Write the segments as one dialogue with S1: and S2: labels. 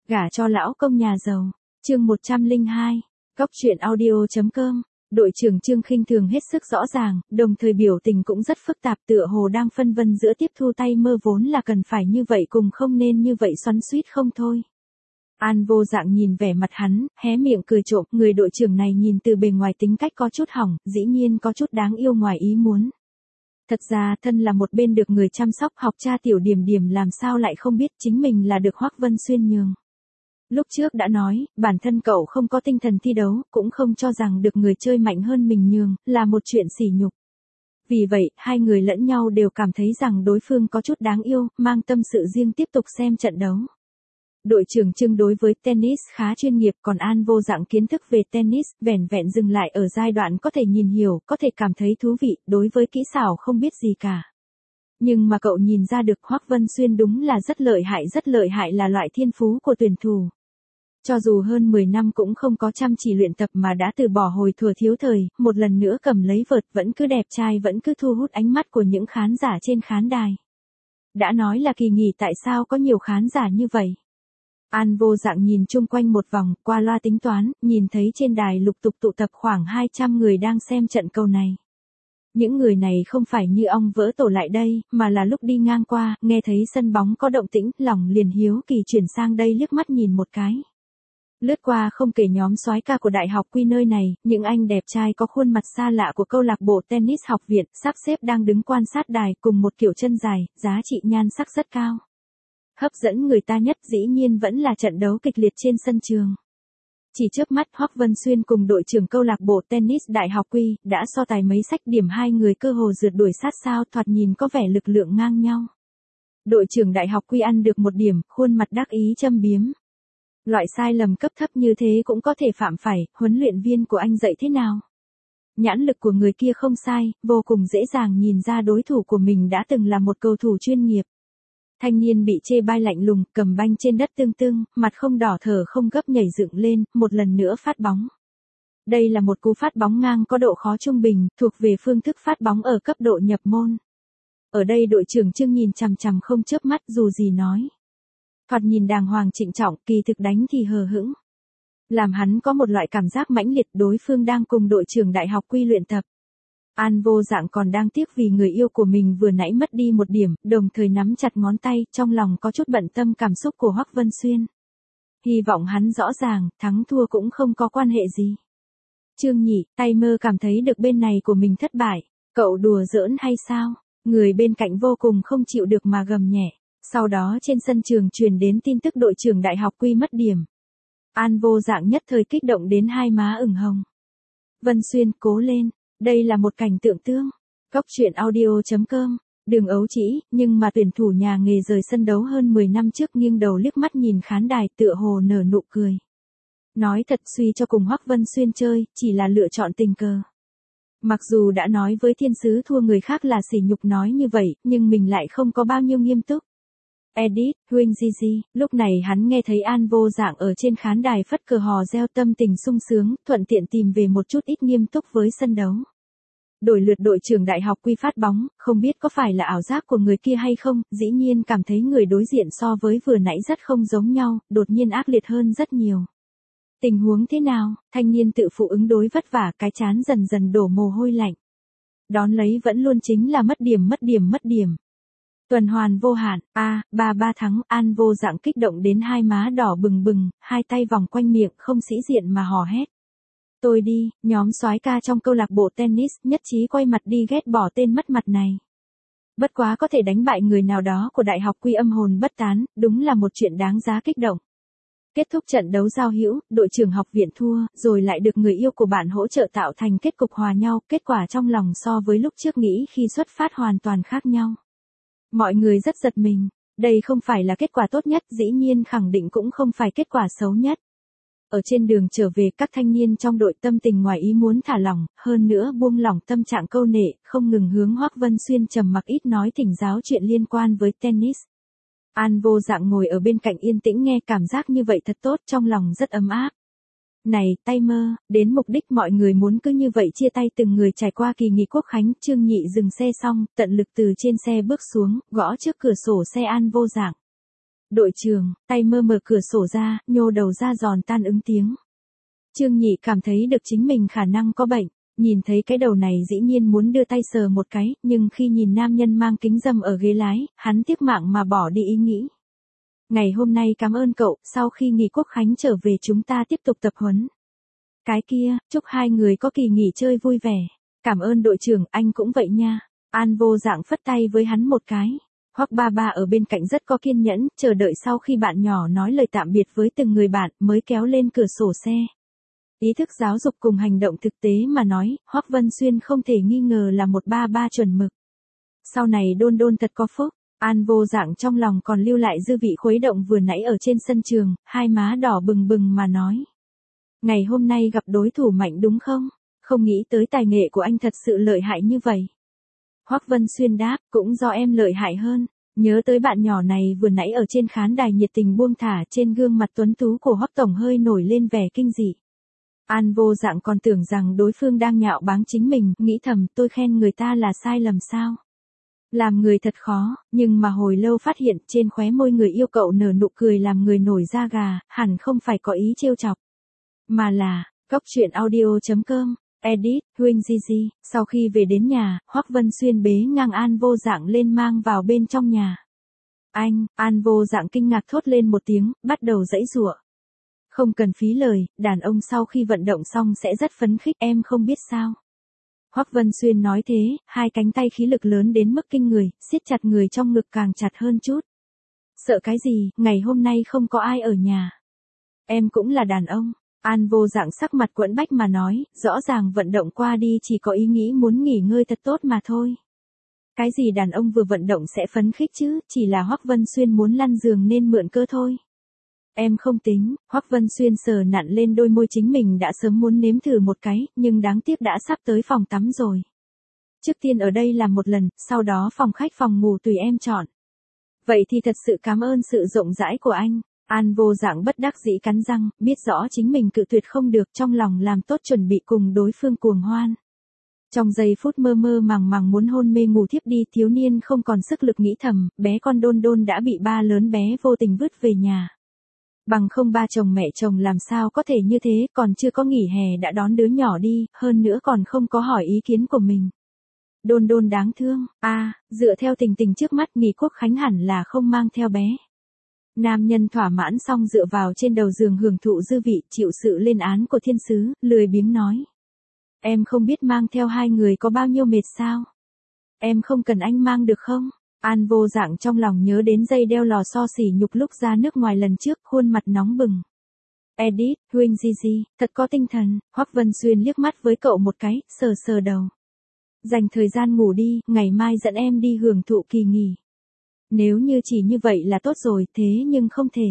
S1: Gả cho lão công nhà giàu. Chương 102. Góc truyện audio.com. Đội trưởng Trương Khinh Thường hết sức rõ ràng, đồng thời biểu tình cũng rất phức tạp, tựa hồ đang phân vân giữa tiếp thu tay mơ vốn là cần phải như vậy cùng không nên như vậy, xoắn xuýt không thôi. An Vô Dạng nhìn vẻ mặt hắn, hé miệng cười trộm, người đội trưởng này nhìn từ bề ngoài tính cách có chút hỏng, dĩ nhiên có chút đáng yêu ngoài ý muốn. Thật ra thân là một bên được người chăm sóc, học cha Tiểu Điềm Điềm làm sao lại không biết chính mình là được Hoắc Vân Xuyên nhường. Lúc trước đã nói, bản thân cậu không có tinh thần thi đấu, cũng không cho rằng được người chơi mạnh hơn mình nhường, là một chuyện sỉ nhục. Vì vậy, hai người lẫn nhau đều cảm thấy rằng đối phương có chút đáng yêu, mang tâm sự riêng tiếp tục xem trận đấu. Đội trưởng Trương đối với tennis khá chuyên nghiệp, còn An Vô Dạng kiến thức về tennis, vẻn vẹn dừng lại ở giai đoạn có thể nhìn hiểu, có thể cảm thấy thú vị, đối với kỹ xảo không biết gì cả. Nhưng mà cậu nhìn ra được Hoắc Vân Xuyên đúng là rất lợi hại, là loại thiên phú của tuyển thủ. Cho dù hơn 10 năm cũng không có chăm chỉ luyện tập mà đã từ bỏ hồi thuở thiếu thời, một lần nữa cầm lấy vợt, vẫn cứ đẹp trai, vẫn cứ thu hút ánh mắt của những khán giả trên khán đài. Đã nói là kỳ nghỉ, tại sao có nhiều khán giả như vậy? An Vô Dạng nhìn chung quanh một vòng, qua loa tính toán, nhìn thấy trên đài lục tục tụ tập khoảng 200 người đang xem trận cầu này. Những người này không phải như ong vỡ tổ lại đây, mà là lúc đi ngang qua, nghe thấy sân bóng có động tĩnh, lòng liền hiếu kỳ chuyển sang đây liếc mắt nhìn một cái. Lướt qua không kể nhóm soái ca của Đại học Quy nơi này, những anh đẹp trai có khuôn mặt xa lạ của câu lạc bộ tennis học viện, sắp xếp đang đứng quan sát đài cùng một kiểu chân dài, giá trị nhan sắc rất cao. Hấp dẫn người ta nhất dĩ nhiên vẫn là trận đấu kịch liệt trên sân trường. Chỉ chớp mắt, Hoắc Vân Xuyên cùng đội trưởng câu lạc bộ tennis Đại học Quy đã so tài mấy sách điểm, hai người cơ hồ rượt đuổi sát sao, thoạt nhìn có vẻ lực lượng ngang nhau. Đội trưởng Đại học Quy ăn được một điểm, khuôn mặt đắc ý châm biếm. Loại sai lầm cấp thấp như thế cũng có thể phạm phải, huấn luyện viên của anh dạy thế nào? Nhãn lực của người kia không sai, vô cùng dễ dàng nhìn ra đối thủ của mình đã từng là một cầu thủ chuyên nghiệp. Thanh niên bị chê bai lạnh lùng, cầm banh trên đất tưng, mặt không đỏ thở không gấp nhảy dựng lên, một lần nữa phát bóng. Đây là một cú phát bóng ngang có độ khó trung bình, thuộc về phương thức phát bóng ở cấp độ nhập môn. Ở đây đội trưởng Trương nhìn chằm chằm không chớp mắt, dù gì nói. Thoạt nhìn đàng hoàng trịnh trọng, kỳ thực đánh thì hờ hững. Làm hắn có một loại cảm giác mãnh liệt, đối phương đang cùng đội trưởng Đại học Quy luyện tập. An Vô Dạng còn đang tiếc vì người yêu của mình vừa nãy mất đi một điểm, đồng thời nắm chặt ngón tay, trong lòng có chút bận tâm cảm xúc của Hoắc Vân Xuyên. Hy vọng hắn rõ ràng, thắng thua cũng không có quan hệ gì. Trương nhỉ, tay mơ cảm thấy được bên này của mình thất bại, cậu đùa giỡn hay sao? Người bên cạnh vô cùng không chịu được mà gầm nhẹ. Sau đó trên sân trường truyền đến tin tức đội trưởng Đại học Quy mất điểm. An Vô Dạng nhất thời kích động đến hai má ửng hồng. Vân Xuyên, cố lên, đây là một cảnh tượng tương. Góc truyện audio.com. Đừng ấu trĩ, nhưng mà tuyển thủ nhà nghề rời sân đấu hơn 10 năm trước nghiêng đầu liếc mắt nhìn khán đài, tựa hồ nở nụ cười. Nói thật, suy cho cùng Hoắc Vân Xuyên chơi, chỉ là lựa chọn tình cờ. Mặc dù đã nói với thiên sứ thua người khác là sỉ nhục nói như vậy, nhưng mình lại không có bao nhiêu nghiêm túc. Edit, Huynh Gigi, lúc này hắn nghe thấy An Vô Dạng ở trên khán đài phất cờ hò reo, tâm tình sung sướng, thuận tiện tìm về một chút ít nghiêm túc với sân đấu. Đổi lượt đội trưởng Đại học Quy phát bóng, không biết có phải là ảo giác của người kia hay không, dĩ nhiên cảm thấy người đối diện so với vừa nãy rất không giống nhau, đột nhiên ác liệt hơn rất nhiều. Tình huống thế nào? Thanh niên tự phụ ứng đối vất vả, cái trán dần dần đổ mồ hôi lạnh. Đón lấy vẫn luôn chính là mất điểm. Tuần hoàn vô hạn, ba thắng, An Vô Dạng kích động đến hai má đỏ bừng, hai tay vòng quanh miệng không sĩ diện mà hò hét. Tôi đi, nhóm soái ca trong câu lạc bộ tennis nhất trí quay mặt đi ghét bỏ tên mất mặt này. Bất quá có thể đánh bại người nào đó của Đại học Quy âm hồn bất tán, đúng là một chuyện đáng giá kích động. Kết thúc trận đấu giao hữu, đội trưởng học viện thua, rồi lại được người yêu của bạn hỗ trợ tạo thành kết cục hòa nhau, kết quả trong lòng so với lúc trước nghĩ khi xuất phát hoàn toàn khác nhau. Mọi người rất giật mình, đây không phải là kết quả tốt nhất, dĩ nhiên khẳng định cũng không phải kết quả xấu nhất. Ở trên đường trở về, các thanh niên trong đội tâm tình ngoài ý muốn thả lỏng, hơn nữa buông lỏng tâm trạng câu nệ, không ngừng hướng Hoắc Vân Xuyên trầm mặc ít nói thỉnh giáo chuyện liên quan với tennis. An Vô Dạng ngồi ở bên cạnh yên tĩnh nghe, cảm giác như vậy thật tốt, trong lòng rất ấm áp. Này, tay mơ, đến mục đích mọi người muốn cứ như vậy chia tay từng người trải qua kỳ nghỉ Quốc khánh. Trương Nhị dừng xe xong, tận lực từ trên xe bước xuống, gõ trước cửa sổ xe An Vô Dạng. Đội trưởng, tay mơ mở cửa sổ ra, nhô đầu ra giòn tan ứng tiếng. Trương Nhị cảm thấy được chính mình khả năng có bệnh, nhìn thấy cái đầu này dĩ nhiên muốn đưa tay sờ một cái, nhưng khi nhìn nam nhân mang kính râm ở ghế lái, hắn tiếc mạng mà bỏ đi ý nghĩ. Ngày hôm nay cảm ơn cậu, sau khi nghỉ quốc khánh trở về chúng ta tiếp tục tập huấn. Cái kia, chúc hai người có kỳ nghỉ chơi vui vẻ. Cảm ơn đội trưởng, anh cũng vậy nha. An Vô Dạng phất tay với hắn một cái. Hoắc ba ba ở bên cạnh rất có kiên nhẫn, chờ đợi sau khi bạn nhỏ nói lời tạm biệt với từng người bạn, mới kéo lên cửa sổ xe. Ý thức giáo dục cùng hành động thực tế mà nói, Hoắc Vân Xuyên không thể nghi ngờ là một ba ba chuẩn mực. Sau này Đôn Đôn thật có phúc. An Vô Dạng trong lòng còn lưu lại dư vị khuấy động vừa nãy ở trên sân trường, hai má đỏ bừng bừng mà nói. Ngày hôm nay gặp đối thủ mạnh đúng không? Không nghĩ tới tài nghệ của anh thật sự lợi hại như vậy. Hoắc Vân Xuyên đáp, cũng do em lợi hại hơn. Nhớ tới bạn nhỏ này vừa nãy ở trên khán đài nhiệt tình buông thả, trên gương mặt tuấn tú của Hoắc tổng hơi nổi lên vẻ kinh dị. An Vô Dạng còn tưởng rằng đối phương đang nhạo báng chính mình, nghĩ thầm tôi khen người ta là sai lầm sao. Làm người thật khó, nhưng mà hồi lâu phát hiện trên khóe môi người yêu cậu nở nụ cười làm người nổi da gà, hẳn không phải có ý trêu chọc. Mà là, coctruyện.audio.com, edit, Huỳnh Gigi. Sau khi về đến nhà, Hoắc Vân Xuyên bế ngang An Vô Dạng lên mang vào bên trong nhà. An Vô Dạng kinh ngạc thốt lên một tiếng, bắt đầu giãy giụa. Không cần phí lời, đàn ông sau khi vận động xong sẽ rất phấn khích, em không biết sao. Hoắc Vân Xuyên nói thế, hai cánh tay khí lực lớn đến mức kinh người, siết chặt người trong ngực càng chặt hơn chút. Sợ cái gì, ngày hôm nay không có ai ở nhà. Em cũng là đàn ông. An Vô Dạng sắc mặt quẫn bách mà nói, rõ ràng vận động qua đi chỉ có ý nghĩ muốn nghỉ ngơi thật tốt mà thôi. Cái gì đàn ông vừa vận động sẽ phấn khích chứ, chỉ là Hoắc Vân Xuyên muốn lăn giường nên mượn cơ thôi. Em không tính, Hoắc Vân Xuyên sờ nặn lên đôi môi chính mình đã sớm muốn nếm thử một cái, nhưng đáng tiếc đã sắp tới phòng tắm rồi. Trước tiên ở đây làm một lần, sau đó phòng khách phòng ngủ tùy em chọn. Vậy thì thật sự cảm ơn sự rộng rãi của anh. An Vô Dạng bất đắc dĩ cắn răng, biết rõ chính mình cự tuyệt không được, trong lòng làm tốt chuẩn bị cùng đối phương cuồng hoan. Trong giây phút mơ mơ màng màng muốn hôn mê ngủ thiếp đi, thiếu niên không còn sức lực nghĩ thầm, bé con Đôn Đôn đã bị ba lớn bé vô tình vứt về nhà. Bằng không ba chồng mẹ chồng làm sao có thể như thế, còn chưa có nghỉ hè đã đón đứa nhỏ đi, hơn nữa còn không có hỏi ý kiến của mình. Đôn Đôn đáng thương, dựa theo tình tình trước mắt nghỉ quốc khánh hẳn là không mang theo bé. Nam nhân thỏa mãn xong dựa vào trên đầu giường hưởng thụ dư vị, chịu sự lên án của thiên sứ, lười biếng nói. Em không biết mang theo hai người có bao nhiêu mệt sao? Em không cần anh mang được không? An Vô Dạng trong lòng nhớ đến dây đeo lò xo xỉ nhục lúc ra nước ngoài lần trước, khuôn mặt nóng bừng. Edit, Huỳnh Gigi, thật có tinh thần. Hoắc Vân Xuyên liếc mắt với cậu một cái, sờ sờ đầu. Dành thời gian ngủ đi, ngày mai dẫn em đi hưởng thụ kỳ nghỉ. Nếu như chỉ như vậy là tốt rồi, thế nhưng không thể.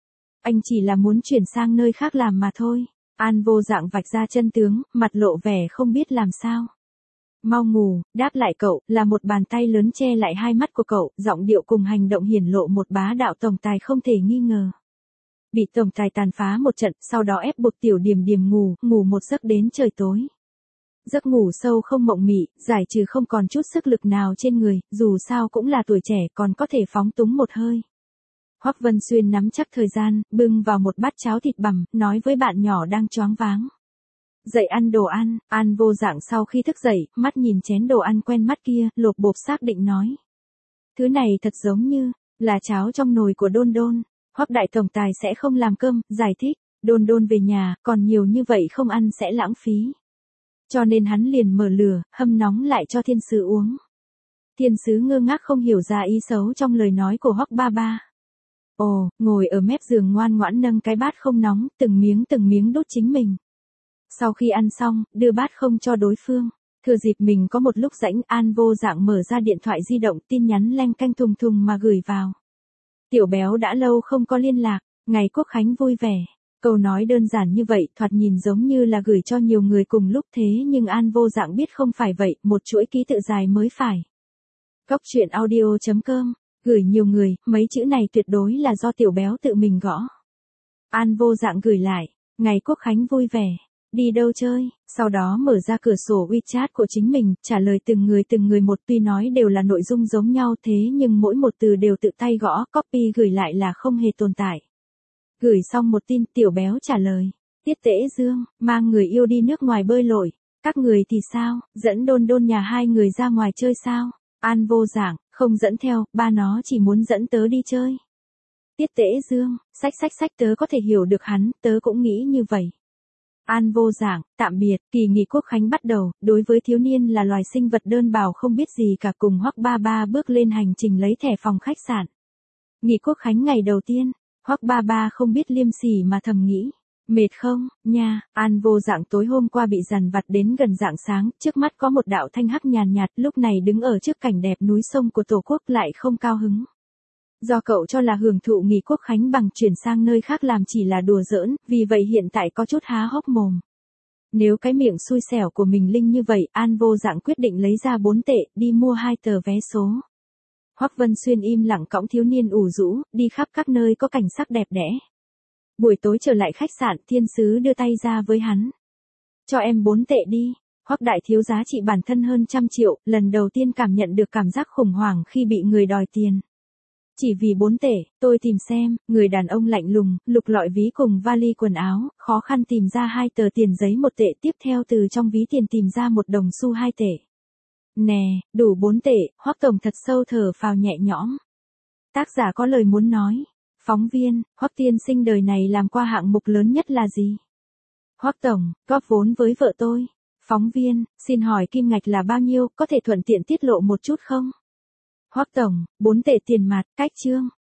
S1: Anh chỉ là muốn chuyển sang nơi khác làm mà thôi. An Vô Dạng vạch ra chân tướng, mặt lộ vẻ không biết làm sao. Mau ngủ, đáp lại cậu, là một bàn tay lớn che lại hai mắt của cậu, giọng điệu cùng hành động hiển lộ một bá đạo tổng tài không thể nghi ngờ. Bị tổng tài tàn phá một trận, sau đó ép buộc tiểu Điềm Điềm ngủ một giấc đến trời tối. Giấc ngủ sâu không mộng mị, giải trừ không còn chút sức lực nào trên người, dù sao cũng là tuổi trẻ còn có thể phóng túng một hơi. Hoắc Vân Xuyên nắm chắc thời gian, bưng vào một bát cháo thịt bằm, nói với bạn nhỏ đang choáng váng. Dậy ăn đồ ăn. An Vô Dạng sau khi thức dậy, mắt nhìn chén đồ ăn quen mắt kia, lột bột xác định nói. Thứ này thật giống như, là cháo trong nồi của Đôn Đôn. Hoắc đại tổng tài sẽ không làm cơm, giải thích, Đôn Đôn về nhà, còn nhiều như vậy không ăn sẽ lãng phí. Cho nên hắn liền mở lửa, hâm nóng lại cho thiên sứ uống. Thiên sứ ngơ ngác không hiểu ra ý xấu trong lời nói của Hoắc ba ba. Ồ, ngồi ở mép giường ngoan ngoãn nâng cái bát không nóng, từng miếng đút chính mình. Sau khi ăn xong, đưa bát không cho đối phương. Thừa dịp mình có một lúc rảnh, An Vô Dạng mở ra điện thoại di động, tin nhắn leng canh thùng thùng mà gửi vào. Tiểu béo đã lâu không có liên lạc, ngày quốc khánh vui vẻ. Câu nói đơn giản như vậy, thoạt nhìn giống như là gửi cho nhiều người cùng lúc, thế nhưng An Vô Dạng biết không phải vậy, một chuỗi ký tự dài mới phải. Coctruyện.audio.com, gửi nhiều người, mấy chữ này tuyệt đối là do tiểu béo tự mình gõ. An Vô Dạng gửi lại, ngày quốc khánh vui vẻ. Đi đâu chơi? Sau đó mở ra cửa sổ WeChat của chính mình, trả lời từng người một, tuy nói đều là nội dung giống nhau thế nhưng mỗi một từ đều tự tay gõ, copy gửi lại là không hề tồn tại. Gửi xong một tin, Tiểu Béo trả lời. Tiết Tễ Dương, mang người yêu đi nước ngoài bơi lội. Các người thì sao, dẫn Đôn Đôn nhà hai người ra ngoài chơi sao? An Vô Dạng, không dẫn theo, ba nó chỉ muốn dẫn tớ đi chơi. Tiết Tễ Dương, sách tớ có thể hiểu được hắn, tớ cũng nghĩ như vậy. An Vô Dạng, tạm biệt, kỳ nghỉ Quốc khánh bắt đầu, đối với thiếu niên là loài sinh vật đơn bào không biết gì cả, cùng Hoắc Ba Ba bước lên hành trình lấy thẻ phòng khách sạn. Nghỉ Quốc khánh ngày đầu tiên, Hoắc Ba Ba không biết liêm sỉ mà thầm nghĩ. Mệt không, nha, An Vô Dạng tối hôm qua bị dằn vặt đến gần rạng sáng, trước mắt có một đạo thanh hắc nhàn nhạt, lúc này đứng ở trước cảnh đẹp núi sông của Tổ quốc lại không cao hứng. Do cậu cho là hưởng thụ nghỉ Quốc khánh bằng chuyển sang nơi khác làm chỉ là đùa giỡn, vì vậy hiện tại có chút há hốc mồm. Nếu cái miệng xui xẻo của mình linh như vậy, An Vô Dạng quyết định lấy ra 4 tệ, đi mua 2 tờ vé số. Hoắc Vân Xuyên im lặng cõng thiếu niên ủ rũ, đi khắp các nơi có cảnh sắc đẹp đẽ. Buổi tối trở lại khách sạn, thiên sứ đưa tay ra với hắn. Cho em 4 tệ đi. Hoắc đại thiếu giá trị bản thân hơn 100 triệu, lần đầu tiên cảm nhận được cảm giác khủng hoảng khi bị người đòi tiền. Chỉ vì 4 tệ, tôi tìm xem, người đàn ông lạnh lùng, lục lọi ví cùng vali quần áo, khó khăn tìm ra 2 tờ tiền giấy 1 tệ, tiếp theo từ trong ví tiền tìm ra 1 đồng xu 2 tệ. Nè, đủ 4 tệ, Hoắc tổng thật sâu thở phào nhẹ nhõm. Tác giả có lời muốn nói. Phóng viên, Hoắc tiên sinh đời này làm qua hạng mục lớn nhất là gì? Hoắc tổng, góp vốn với vợ tôi. Phóng viên, xin hỏi kim ngạch là bao nhiêu, có thể thuận tiện tiết lộ một chút không? Hoắc tổng, 4 tệ tiền mặt, cách chương.